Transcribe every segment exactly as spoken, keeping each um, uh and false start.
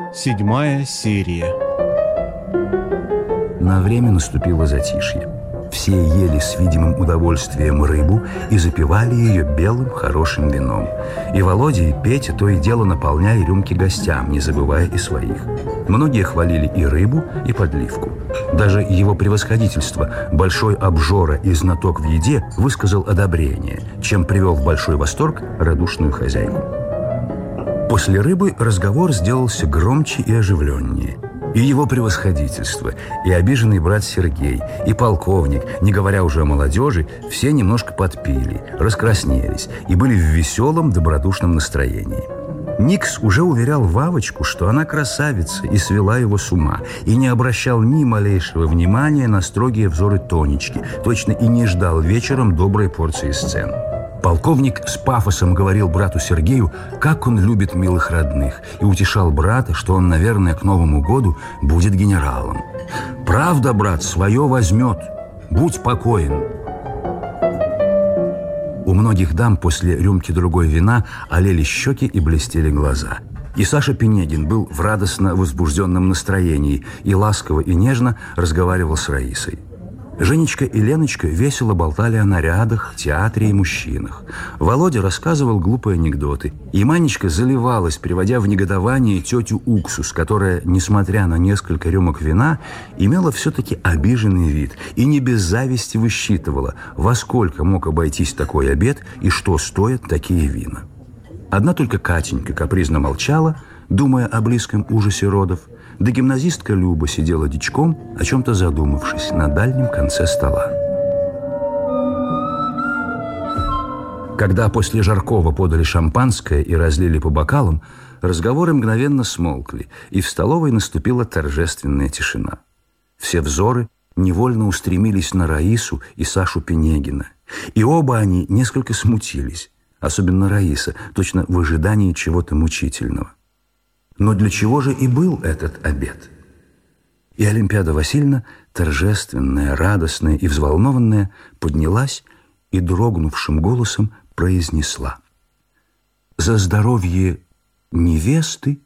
Седьмая серия. На время наступило затишье. Все ели с видимым удовольствием рыбу и запивали ее белым хорошим вином. И Володя, и Петя то и дело наполняли рюмки гостям, не забывая и своих. Многие хвалили и рыбу, и подливку. Даже его превосходительство, большой обжора и знаток в еде, высказал одобрение, чем привел в большой восторг радушную хозяйку. После рыбы разговор сделался громче и оживленнее. И его превосходительство, и обиженный брат Сергей, и полковник, не говоря уже о молодежи, все немножко подпили, раскраснелись и были в веселом, добродушном настроении. Никс уже уверял Вавочку, что она красавица, и свела его с ума, и не обращал ни малейшего внимания на строгие взоры Тонечки, точно и не ждал вечером доброй порции сцен. Полковник с пафосом говорил брату Сергею, как он любит милых родных, и утешал брата, что он, наверное, к Новому году будет генералом. «Правда, брат, свое возьмет. Будь спокоен». У многих дам после рюмки другой вина олели щеки и блестели глаза. И Саша Пинегин был в радостно возбужденном настроении и ласково и нежно разговаривал с Раисой. Женечка и Леночка весело болтали о нарядах, театре и мужчинах. Володя рассказывал глупые анекдоты. И Манечка заливалась, приводя в негодование тетю Уксус, которая, несмотря на несколько рюмок вина, имела все-таки обиженный вид и не без зависти высчитывала, во сколько мог обойтись такой обед и что стоят такие вина. Одна только Катенька капризно молчала, думая о близком ужасе родов, да гимназистка Люба сидела дичком, о чем-то задумавшись, на дальнем конце стола. Когда после жаркого подали шампанское и разлили по бокалам, разговоры мгновенно смолкли, и в столовой наступила торжественная тишина. Все взоры невольно устремились на Раису и Сашу Пинегина, и оба они несколько смутились, особенно Раиса, точно в ожидании чего-то мучительного. Но для чего же и был этот обед? И Олимпиада Васильевна, торжественная, радостная и взволнованная, поднялась и дрогнувшим голосом произнесла: «За здоровье невесты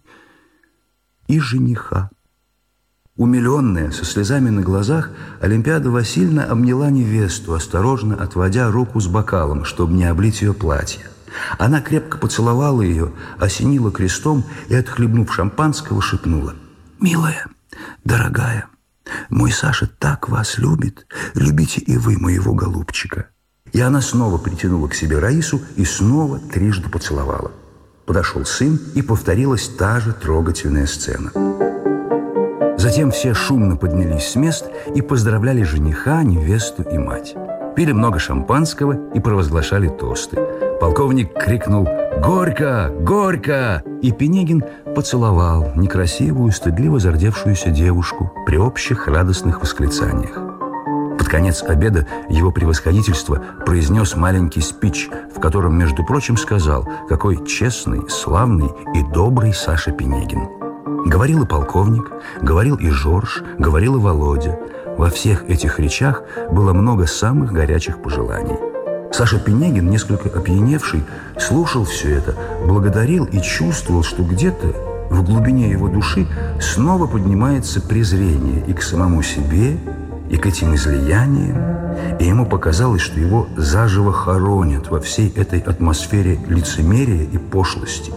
и жениха». Умиленная, со слезами на глазах, Олимпиада Васильевна обняла невесту, осторожно отводя руку с бокалом, чтобы не облить ее платье. Она крепко поцеловала ее, осенила крестом и, отхлебнув шампанского, шепнула: «Милая, дорогая, мой Саша так вас любит, любите и вы моего голубчика». И она снова притянула к себе Раису и снова трижды поцеловала. Подошел сын, и повторилась та же трогательная сцена. Затем все шумно поднялись с мест и поздравляли жениха, невесту и мать. Пили много шампанского и провозглашали тосты. Полковник крикнул «Горько! Горько!» И Пинегин поцеловал некрасивую, стыдливо зардевшуюся девушку при общих радостных восклицаниях. Под конец обеда его превосходительство произнес маленький спич, в котором, между прочим, сказал, какой честный, славный и добрый Саша Пинегин. Говорил и полковник, говорил и Жорж, говорил и Володя. Во всех этих речах было много самых горячих пожеланий. Саша Пинегин, несколько опьяневший, слушал все это, благодарил и чувствовал, что где-то в глубине его души снова поднимается презрение и к самому себе, и к этим излияниям, и ему показалось, что его заживо хоронят во всей этой атмосфере лицемерия и пошлости.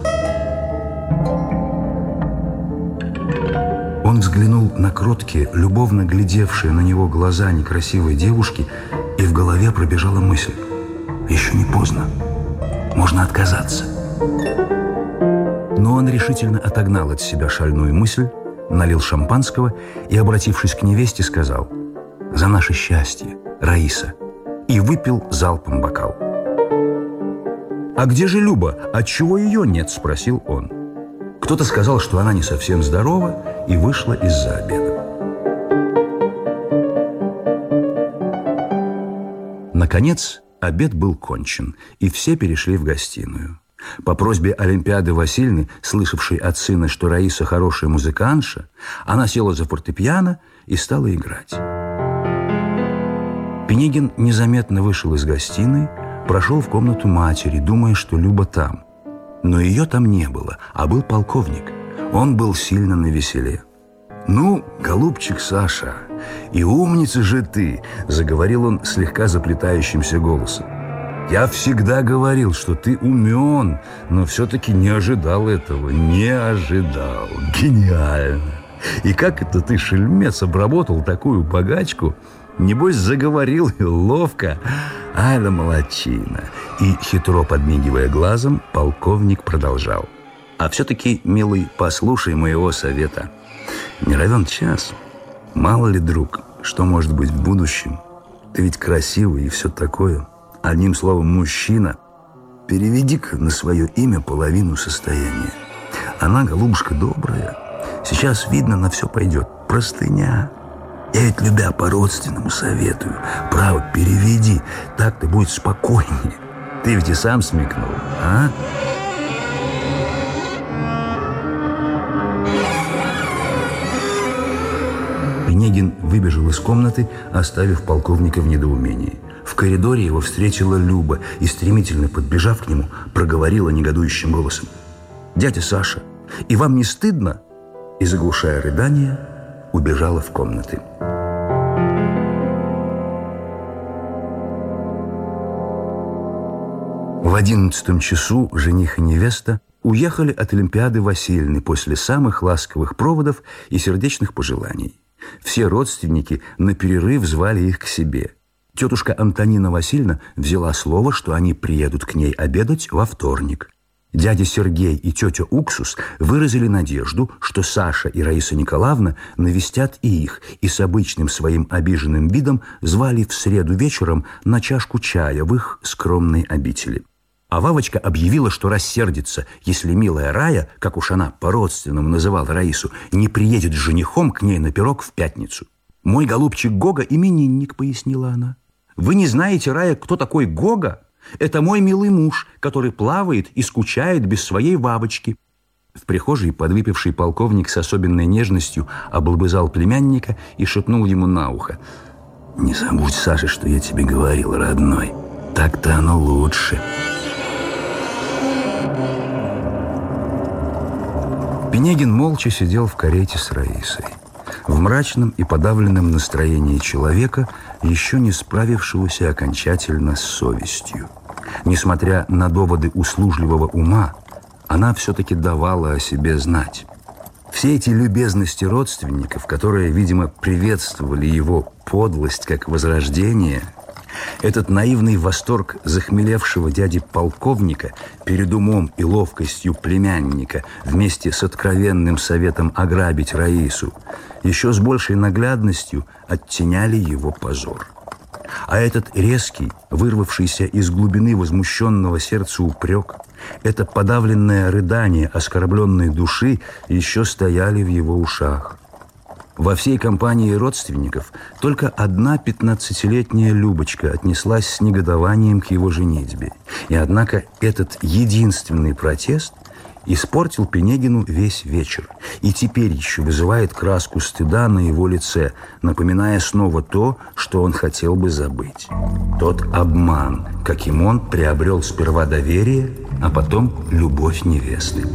Он взглянул на кроткие, любовно глядевшие на него глаза некрасивой девушки, и в голове пробежала мысль: еще не поздно, можно отказаться. Но он решительно отогнал от себя шальную мысль, налил шампанского и, обратившись к невесте, сказал: «За наше счастье, Раиса», и выпил залпом бокал. «А где же Люба? Отчего ее нет?» – спросил он. Кто-то сказал, что она не совсем здорова, и вышла из-за обеда. Наконец, обед был кончен, и все перешли в гостиную. По просьбе Олимпиады Васильевны, слышавшей от сына, что Раиса хорошая музыкантша, она села за фортепиано и стала играть. Пинегин незаметно вышел из гостиной, прошел в комнату матери, думая, что Люба там. Но ее там не было, а был полковник. Он был сильно навеселе. «Ну, голубчик Саша, и умница же ты!» – заговорил он слегка заплетающимся голосом. «Я всегда говорил, что ты умен, но все-таки не ожидал этого, не ожидал. Гениально! И как это ты, шельмец, обработал такую богачку? Небось, заговорил и ловко. Ай да молодчина!» И, хитро подмигивая глазом, полковник продолжал. «А все-таки, милый, послушай моего совета. Не равен час. Мало ли, друг, что может быть в будущем. Ты ведь красивый и все такое. Одним словом, мужчина. Переведи-ка на свое имя половину состояния. Она, голубушка, добрая. Сейчас, видно, на все пойдет. Простыня. Я ведь, любя, по-родственному советую. Право, переведи. Так ты будет спокойнее. Ты ведь и сам смекнул, а?» Пинегин выбежал из комнаты, оставив полковника в недоумении. В коридоре его встретила Люба и, стремительно подбежав к нему, проговорила негодующим голосом: «Дядя Саша, и вам не стыдно?» И, заглушая рыдания, убежала в комнаты. В одиннадцатом часу жених и невеста уехали от Олимпиады Васильевны после самых ласковых проводов и сердечных пожеланий. Все родственники на перерыв звали их к себе. Тетушка Антонина Васильевна взяла слово, что они приедут к ней обедать во вторник. Дядя Сергей и тетя Уксус выразили надежду, что Саша и Раиса Николаевна навестят и их, и с обычным своим обиженным видом звали в среду вечером на чашку чая в их скромной обители. А Вавочка объявила, что рассердится, если милая Рая, как уж она по-родственному называла Раису, не приедет с женихом к ней на пирог в пятницу. «Мой голубчик Гога именинник», — пояснила она. «Вы не знаете, Рая, кто такой Гога? Это мой милый муж, который плавает и скучает без своей Вавочки». В прихожей подвыпивший полковник с особенной нежностью облобызал племянника и шепнул ему на ухо: «Не забудь, Саша, что я тебе говорил, родной. Так-то оно лучше». Пинегин молча сидел в карете с Раисой, в мрачном и подавленном настроении человека, еще не справившегося окончательно с совестью. Несмотря на доводы услужливого ума, она все-таки давала о себе знать. Все эти любезности родственников, которые, видимо, приветствовали его подлость как возрождение, этот наивный восторг захмелевшего дяди полковника перед умом и ловкостью племянника вместе с откровенным советом ограбить Раису еще с большей наглядностью оттеняли его позор. А этот резкий, вырвавшийся из глубины возмущенного сердца упрек, это подавленное рыдание оскорбленной души еще стояли в его ушах. Во всей компании родственников только одна пятнадцатилетняя Любочка отнеслась с негодованием к его женитьбе. И однако этот единственный протест испортил Пинегину весь вечер и теперь еще вызывает краску стыда на его лице, напоминая снова то, что он хотел бы забыть. Тот обман, каким он приобрел сперва доверие, а потом любовь невесты.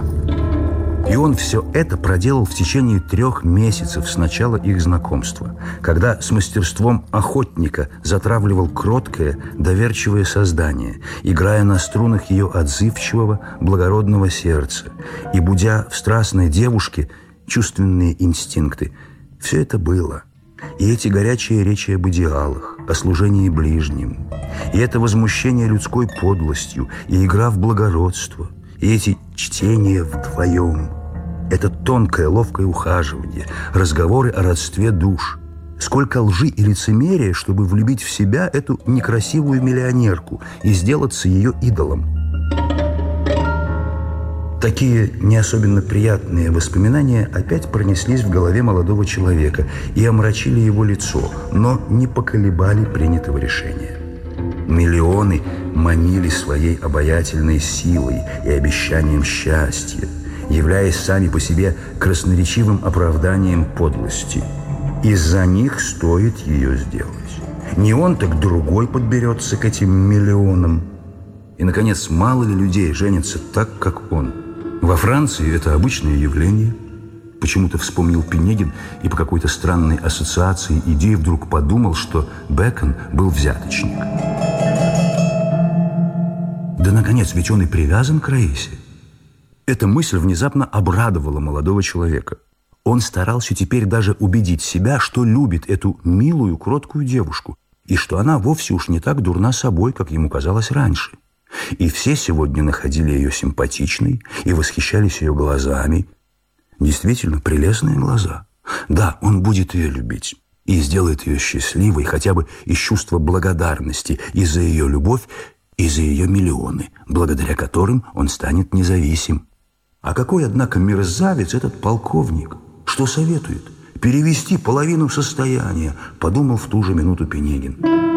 И он все это проделал в течение трех месяцев с начала их знакомства, когда с мастерством охотника затравливал кроткое, доверчивое создание, играя на струнах ее отзывчивого, благородного сердца и будя в страстной девушке чувственные инстинкты. Все это было. И эти горячие речи об идеалах, о служении ближним, и это возмущение людской подлостью, и игра в благородство, и эти чтения вдвоем, это тонкое, ловкое ухаживание, разговоры о родстве душ. Сколько лжи и лицемерия, чтобы влюбить в себя эту некрасивую миллионерку и сделаться ее идолом. Такие не особенно приятные воспоминания опять пронеслись в голове молодого человека и омрачили его лицо, но не поколебали принятого решения. Миллионы манили своей обаятельной силой и обещанием счастья, являясь сами по себе красноречивым оправданием подлости. Из-за них стоит ее сделать. Не он, так другой подберется к этим миллионам. И, наконец, мало ли людей женятся так, как он. Во Франции это обычное явление. Почему-то вспомнил Пинегин и по какой-то странной ассоциации идей вдруг подумал, что Бэкон был взяточник. Да, наконец, ведь он и привязан к Раисе. Эта мысль внезапно обрадовала молодого человека. Он старался теперь даже убедить себя, что любит эту милую, кроткую девушку, и что она вовсе уж не так дурна собой, как ему казалось раньше. И все сегодня находили ее симпатичной и восхищались ее глазами. Действительно, прелестные глаза. Да, он будет ее любить и сделает ее счастливой хотя бы из чувства благодарности и за ее любовь, и за ее миллионы, благодаря которым он станет независим. А какой, однако, мерзавец этот полковник! Что советует? Перевести половину состояния, подумал в ту же минуту Пинегин.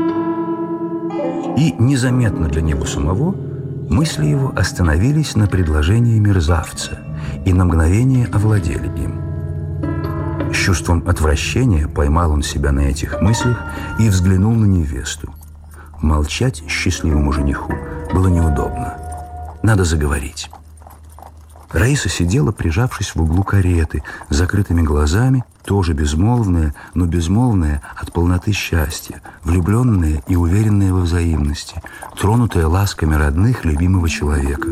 И незаметно для него самого мысли его остановились на предложении мерзавца и на мгновение овладели им. С чувством отвращения поймал он себя на этих мыслях и взглянул на невесту. Молчать счастливому жениху было неудобно. Надо заговорить. Раиса сидела, прижавшись в углу кареты, с закрытыми глазами, тоже безмолвная, но безмолвная от полноты счастья, влюбленная и уверенная во взаимности, тронутая ласками родных, любимого человека.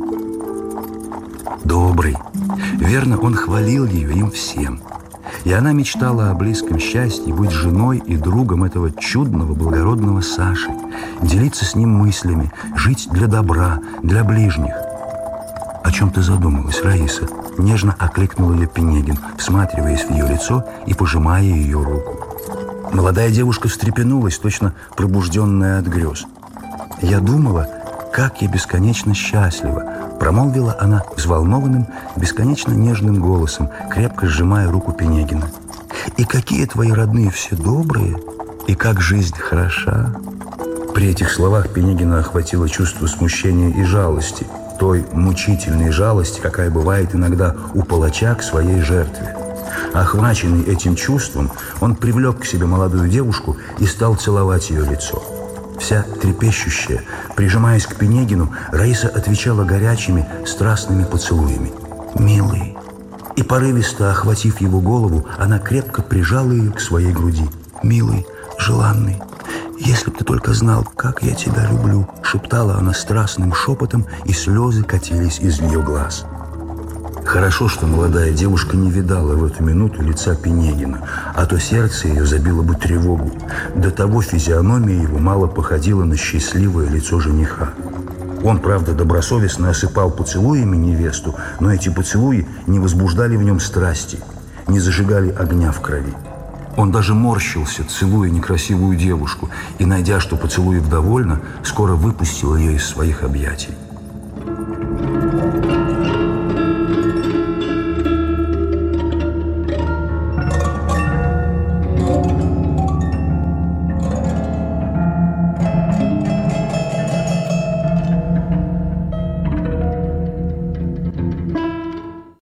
Добрый. Верно, он хвалил ее им всем. И она мечтала о близком счастье, быть женой и другом этого чудного, благородного Саши, делиться с ним мыслями, жить для добра, для ближних. «О чем ты задумалась, Раиса?» Нежно окликнул ее Пинегин, всматриваясь в ее лицо и пожимая ее руку. Молодая девушка встрепенулась, точно пробужденная от грез. «Я думала, как я бесконечно счастлива», промолвила она взволнованным, бесконечно нежным голосом, крепко сжимая руку Пинегина. «И какие твои родные все добрые, и как жизнь хороша!» При этих словах Пинегина охватило чувство смущения и жалости, той мучительной жалости, какая бывает иногда у палача к своей жертве. Охваченный этим чувством, он привлек к себе молодую девушку и стал целовать ее лицо. Вся трепещущая, прижимаясь к Пинегину, Раиса отвечала горячими, страстными поцелуями. «Милый!» И порывисто охватив его голову, она крепко прижала ее к своей груди. «Милый, желанный! Если б ты только знал, как я тебя люблю!» шептала она страстным шепотом, и слезы катились из ее глаз. Хорошо, что молодая девушка не видала в эту минуту лица Пинегина, а то сердце ее забило бы тревогу. До того физиономия его мало походила на счастливое лицо жениха. Он, правда, добросовестно осыпал поцелуями невесту, но эти поцелуи не возбуждали в нем страсти, не зажигали огня в крови. Он даже морщился, целуя некрасивую девушку, и, найдя, что поцелуев довольно, скоро выпустил ее из своих объятий.